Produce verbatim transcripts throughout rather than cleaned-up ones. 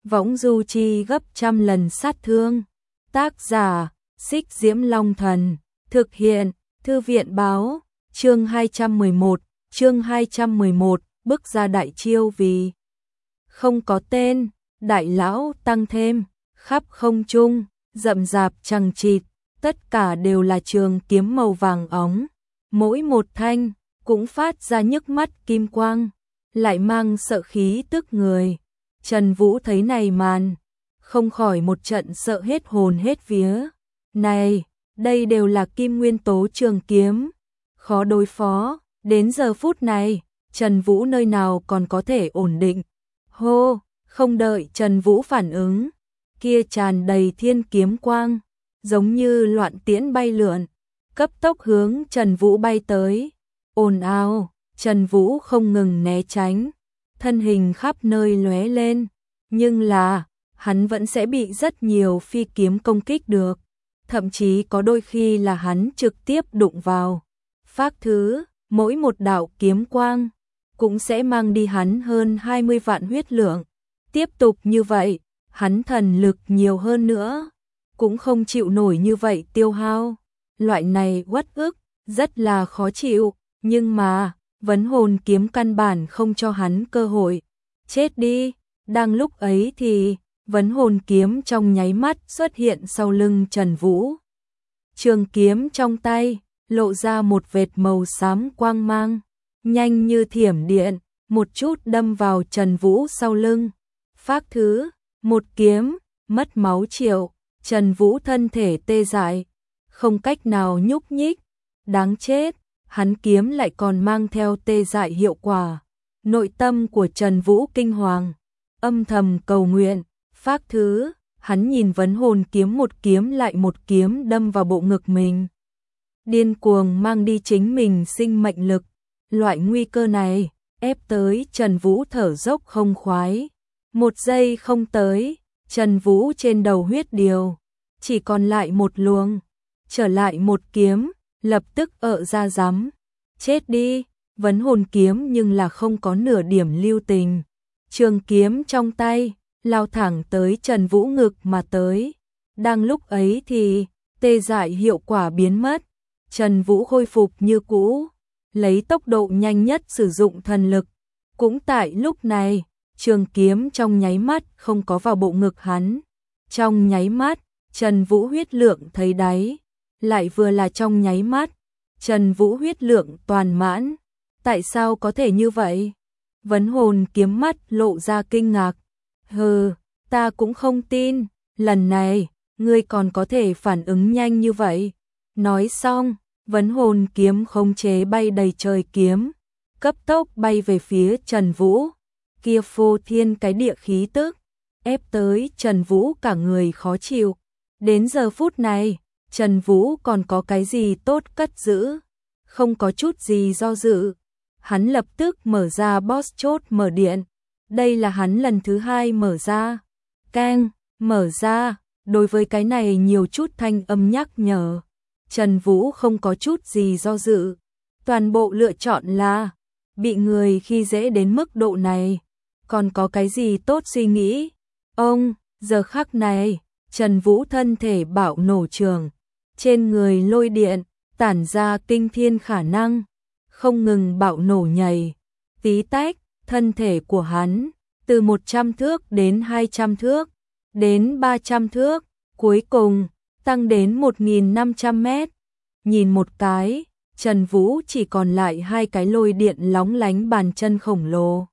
võng du chi gấp trăm lần sát thương. Tác giả, Xích Diễm Long Thần, thực hiện, Thư viện báo, chương hai trăm mười một, chương hai trăm mười một, bước ra đại chiêu vì không có tên, đại lão tăng thêm, khắp không trung, rậm rạp chằng chịt, tất cả đều là trường kiếm màu vàng óng, mỗi một thanh cũng phát ra nhức mắt kim quang, lại mang sợ khí tức người. Trần Vũ thấy này màn, không khỏi một trận sợ hết hồn hết vía. Này, đây đều là kim nguyên tố trường kiếm, khó đối phó, đến giờ phút này, Trần Vũ nơi nào còn có thể ổn định. Hô, không đợi Trần Vũ phản ứng, kia tràn đầy thiên kiếm quang, giống như loạn tiễn bay lượn, cấp tốc hướng Trần Vũ bay tới. Ồn ào, Trần Vũ không ngừng né tránh, thân hình khắp nơi lóe lên, nhưng là hắn vẫn sẽ bị rất nhiều phi kiếm công kích được, thậm chí có đôi khi là hắn trực tiếp đụng vào phác thứ, mỗi một đạo kiếm quang cũng sẽ mang đi hắn hơn hai mươi vạn huyết lượng. Tiếp tục như vậy, hắn thần lực nhiều hơn nữa, cũng không chịu nổi như vậy tiêu hao. Loại này uất ức, rất là khó chịu, nhưng mà, vấn hồn kiếm căn bản không cho hắn cơ hội. Chết đi, đang lúc ấy thì, vấn hồn kiếm trong nháy mắt xuất hiện sau lưng Trần Vũ. Trường kiếm trong tay, lộ ra một vệt màu xám quang mang, nhanh như thiểm điện, một chút đâm vào Trần Vũ sau lưng. Phác thứ, một kiếm, mất máu triệu, Trần Vũ thân thể tê dại, không cách nào nhúc nhích, đáng chết, hắn kiếm lại còn mang theo tê dại hiệu quả. Nội tâm của Trần Vũ kinh hoàng, âm thầm cầu nguyện, phác thứ, hắn nhìn vấn hồn kiếm một kiếm lại một kiếm đâm vào bộ ngực mình. Điên cuồng mang đi chính mình sinh mệnh lực, loại nguy cơ này, ép tới Trần Vũ thở dốc không khoái. Một giây không tới, Trần Vũ trên đầu huyết điều, chỉ còn lại một luồng, trở lại một kiếm, lập tức ợ ra rắm. Chết đi, vấn hồn kiếm nhưng là không có nửa điểm lưu tình. Trường kiếm trong tay, lao thẳng tới Trần Vũ ngực mà tới. Đang lúc ấy thì, tê dại hiệu quả biến mất. Trần Vũ khôi phục như cũ, lấy tốc độ nhanh nhất sử dụng thần lực. Cũng tại lúc này, trường kiếm trong nháy mắt không có vào bộ ngực hắn. Trong nháy mắt, Trần Vũ huyết lượng thấy đáy. Lại vừa là trong nháy mắt, Trần Vũ huyết lượng toàn mãn. Tại sao có thể như vậy? Vấn hồn kiếm mắt lộ ra kinh ngạc. Hừ, ta cũng không tin, lần này, ngươi còn có thể phản ứng nhanh như vậy. Nói xong, vấn hồn kiếm khống chế bay đầy trời kiếm, cấp tốc bay về phía Trần Vũ. Kia phô thiên cái địa khí tức, ép tới Trần Vũ cả người khó chịu. Đến giờ phút này, Trần Vũ còn có cái gì tốt cất giữ, không có chút gì do dự. Hắn lập tức mở ra boss chốt mở điện. Đây là hắn lần thứ hai mở ra. Keng, mở ra, đối với cái này nhiều chút thanh âm nhắc nhở. Trần Vũ không có chút gì do dự. Toàn bộ lựa chọn là, bị người khi dễ đến mức độ này, còn có cái gì tốt suy nghĩ. Ông, giờ khắc này, Trần Vũ thân thể bạo nổ trường, trên người lôi điện, tản ra kinh thiên khả năng, không ngừng bạo nổ nhảy, tí tách, thân thể của hắn, từ một trăm thước đến hai trăm thước, đến ba trăm thước, cuối cùng, tăng đến một nghìn năm trăm mét. Nhìn một cái, Trần Vũ chỉ còn lại hai cái lôi điện lóng lánh bàn chân khổng lồ.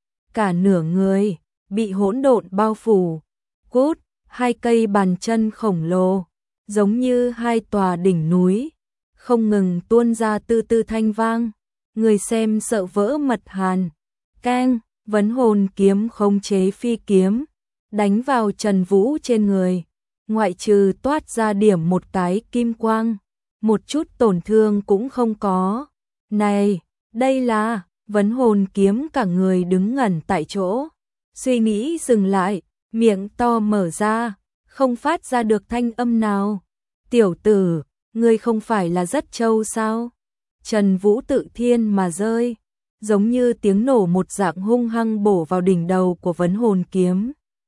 Cả nửa người, bị hỗn độn bao phủ, cút, hai cây bàn chân khổng lồ, giống như hai tòa đỉnh núi, không ngừng tuôn ra tư tư thanh vang, người xem sợ vỡ mật hàn. Keng, vấn hồn kiếm khống chế phi kiếm, đánh vào Trần Vũ trên người, ngoại trừ toát ra điểm một cái kim quang, một chút tổn thương cũng không có. Này, đây là, vấn hồn kiếm cả người đứng ngẩn tại chỗ, suy nghĩ dừng lại, miệng to mở ra, không phát ra được thanh âm nào. Tiểu tử, ngươi không phải là rất trâu sao? Trần Vũ tự thiên mà rơi, giống như tiếng nổ một dạng hung hăng bổ vào đỉnh đầu của vấn hồn kiếm.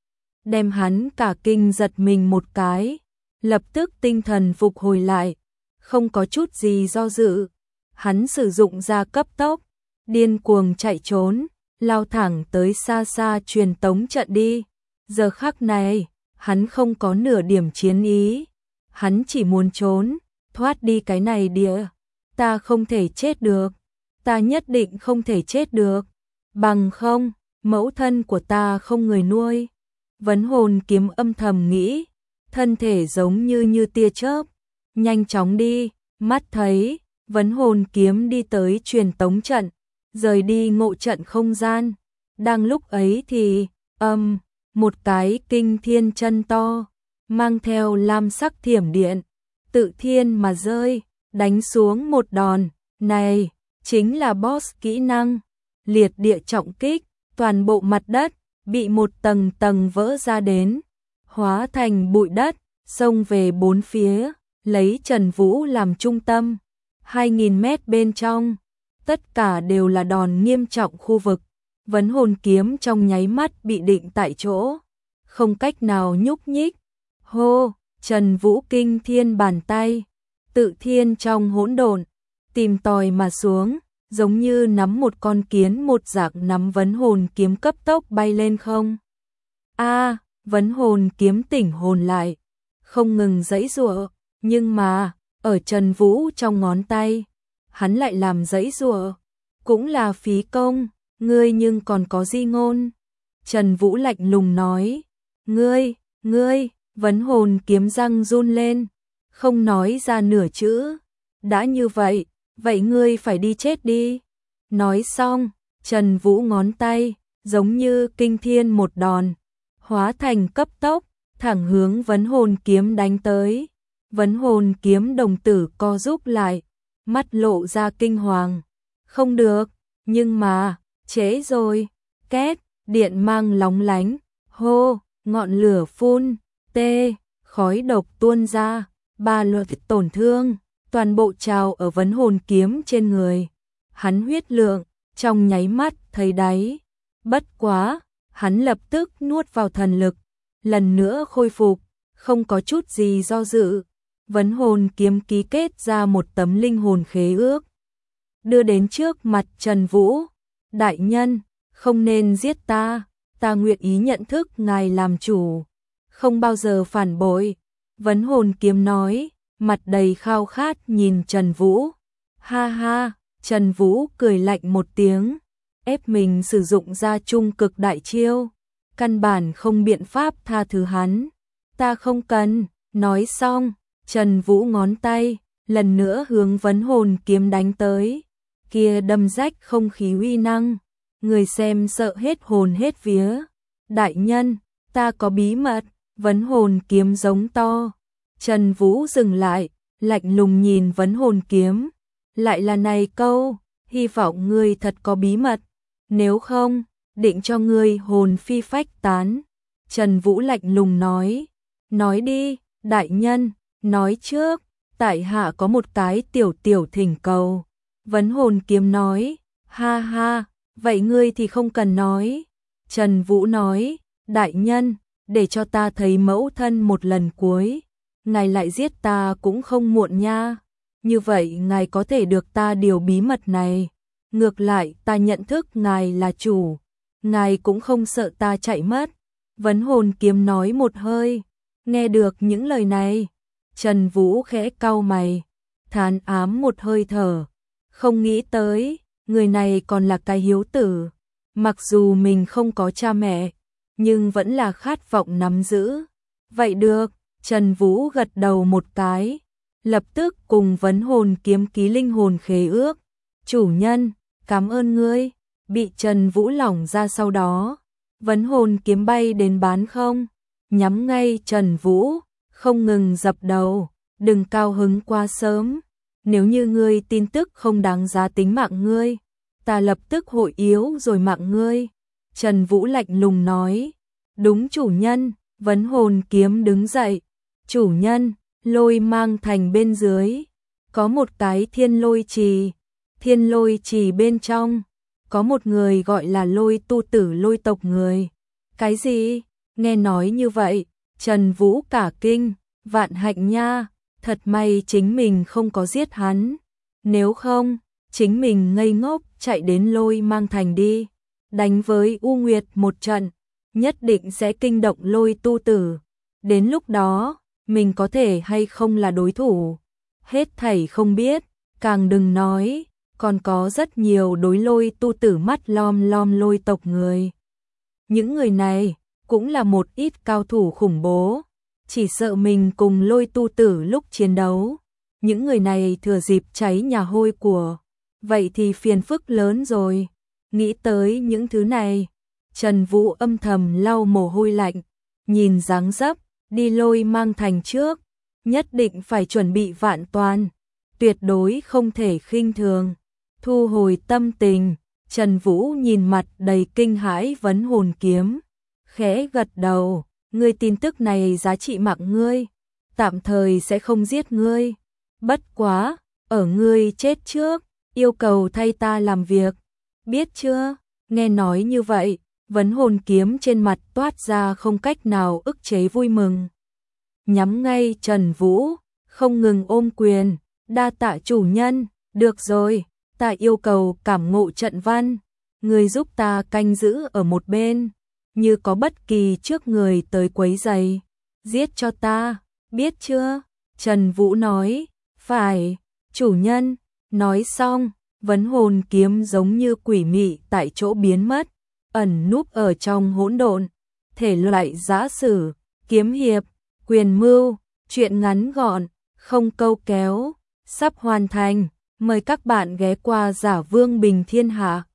đem hắn cả kinh giật mình một cái, lập tức tinh thần phục hồi lại, không có chút gì do dự, hắn sử dụng ra cấp tốc, điên cuồng chạy trốn, lao thẳng tới xa xa truyền tống trận đi. Giờ khắc này, hắn không có nửa điểm chiến ý, hắn chỉ muốn trốn, thoát đi cái này địa. Ta không thể chết được, ta nhất định không thể chết được, bằng không, mẫu thân của ta không người nuôi. Vấn hồn kiếm âm thầm nghĩ, thân thể giống như như tia chớp, nhanh chóng đi, mắt thấy, vấn hồn kiếm đi tới truyền tống trận, rời đi ngộ trận không gian. Đang lúc ấy thì, âm, một cái kinh thiên chân to, mang theo lam sắc thiểm điện, tự thiên mà rơi, đánh xuống một đòn, này, chính là boss kỹ năng, liệt địa trọng kích, toàn bộ mặt đất, bị một tầng tầng vỡ ra đến, hóa thành bụi đất, xông về bốn phía, lấy Trần Vũ làm trung tâm, hai nghìn mét bên trong, tất cả đều là đòn nghiêm trọng khu vực, vấn hồn kiếm trong nháy mắt bị định tại chỗ, không cách nào nhúc nhích. Hô, Trần Vũ kinh thiên bàn tay, tự thiên trong hỗn độn, tìm tòi mà xuống, giống như nắm một con kiến một dạng nắm vấn hồn kiếm cấp tốc bay lên không. A, à, vấn hồn kiếm tỉnh hồn lại, không ngừng giãy giụa, nhưng mà, ở Trần Vũ trong ngón tay, hắn lại làm giãy giụa, cũng là phí công, ngươi nhưng còn có di ngôn. Trần Vũ lạnh lùng nói, ngươi, ngươi, vấn hồn kiếm răng run lên, không nói ra nửa chữ, đã như vậy, vậy ngươi phải đi chết đi. Nói xong, Trần Vũ ngón tay, giống như kinh thiên một đòn, hóa thành cấp tốc, thẳng hướng vấn hồn kiếm đánh tới. Vấn hồn kiếm đồng tử co rúm lại, mắt lộ ra kinh hoàng. Không được, nhưng mà, trễ rồi, két, điện mang lóng lánh, hô, ngọn lửa phun, tê, khói độc tuôn ra, ba luật tổn thương, toàn bộ trào ở vấn hồn kiếm trên người. Hắn huyết lượng, trong nháy mắt thấy đáy. Bất quá, hắn lập tức nuốt vào thần lực, lần nữa khôi phục, không có chút gì do dự. Vấn hồn kiếm ký kết ra một tấm linh hồn khế ước, đưa đến trước mặt Trần Vũ. Đại nhân, không nên giết ta, ta nguyện ý nhận thức ngài làm chủ, không bao giờ phản bội. Vấn hồn kiếm nói, mặt đầy khao khát nhìn Trần Vũ. Ha ha, Trần Vũ cười lạnh một tiếng, ép mình sử dụng ra trung cực đại chiêu, căn bản không biện pháp tha thứ hắn. Ta không cần. Nói xong, Trần Vũ ngón tay, lần nữa hướng vấn hồn kiếm đánh tới. Kia đâm rách không khí uy năng, người xem sợ hết hồn hết vía. Đại nhân, ta có bí mật, vấn hồn kiếm giống to. Trần Vũ dừng lại, lạnh lùng nhìn vấn hồn kiếm. Lại là này câu, hy vọng ngươi thật có bí mật, nếu không, định cho ngươi hồn phi phách tán. Trần Vũ lạnh lùng nói, nói đi, đại nhân, nói trước, tại hạ có một cái tiểu tiểu thỉnh cầu. Vấn hồn kiếm nói, ha ha, vậy ngươi thì không cần nói. Trần Vũ nói, đại nhân, để cho ta thấy mẫu thân một lần cuối, ngài lại giết ta cũng không muộn nha. Như vậy ngài có thể được ta điều bí mật này. Ngược lại ta nhận thức ngài là chủ, ngài cũng không sợ ta chạy mất. Vấn hồn kiếm nói một hơi. Nghe được những lời này, Trần Vũ khẽ cau mày, thán ám một hơi thở. Không nghĩ tới, người này còn là cái hiếu tử. Mặc dù mình không có cha mẹ, nhưng vẫn là khát vọng nắm giữ. Vậy được, Trần Vũ gật đầu một cái, lập tức cùng vấn hồn kiếm ký linh hồn khế ước. Chủ nhân, cảm ơn ngươi. Bị Trần Vũ lỏng ra sau đó, vấn hồn kiếm bay đến bán không, nhắm ngay Trần Vũ, không ngừng dập đầu. Đừng cao hứng quá sớm, nếu như ngươi tin tức không đáng giá tính mạng ngươi, ta lập tức hội yếu rồi mạng ngươi. Trần Vũ lạnh lùng nói, đúng chủ nhân. Vấn hồn kiếm đứng dậy, chủ nhân, lôi mang thành bên dưới, có một cái thiên lôi trì, thiên lôi trì bên trong, có một người gọi là lôi tu tử lôi tộc người. Cái gì? Nghe nói như vậy, Trần Vũ cả kinh, vạn hạnh nha, thật may chính mình không có giết hắn. Nếu không, chính mình ngây ngốc chạy đến Lôi Mang Thành đi, đánh với U Nguyệt một trận, nhất định sẽ kinh động Lôi Tu Tử. Đến lúc đó, mình có thể hay không là đối thủ, hết thảy không biết, càng đừng nói, còn có rất nhiều đối Lôi Tu Tử mắt lom lom Lôi tộc người. Những người này cũng là một ít cao thủ khủng bố, chỉ sợ mình cùng Lôi Tu Tử lúc chiến đấu, những người này thừa dịp cháy nhà hôi của, vậy thì phiền phức lớn rồi. Nghĩ tới những thứ này, Trần Vũ âm thầm lau mồ hôi lạnh, nhìn dáng dấp, đi Lôi Mang Thành trước, nhất định phải chuẩn bị vạn toàn, tuyệt đối không thể khinh thường. Thu hồi tâm tình, Trần Vũ nhìn mặt đầy kinh hãi Vấn Hồn Kiếm, khẽ gật đầu, ngươi tin tức này giá trị mạng ngươi, tạm thời sẽ không giết ngươi. Bất quá, ở ngươi chết trước, yêu cầu thay ta làm việc, biết chưa? Nghe nói như vậy, Vấn Hồn Kiếm trên mặt toát ra không cách nào ức chế vui mừng. Nhắm ngay Trần Vũ, không ngừng ôm quyền, đa tạ chủ nhân, được rồi, ta yêu cầu cảm ngộ trận văn, người giúp ta canh giữ ở một bên, như có bất kỳ trước người tới quấy rầy, giết cho ta, biết chưa? Trần Vũ nói, phải, chủ nhân. Nói xong, Vấn Hồn Kiếm giống như quỷ mị tại chỗ biến mất, ẩn núp ở trong hỗn độn. Thể loại giã sử, kiếm hiệp, quyền mưu, truyện ngắn gọn, không câu kéo, sắp hoàn thành. Mời các bạn ghé qua Giả Vương Bình Thiên Hạ.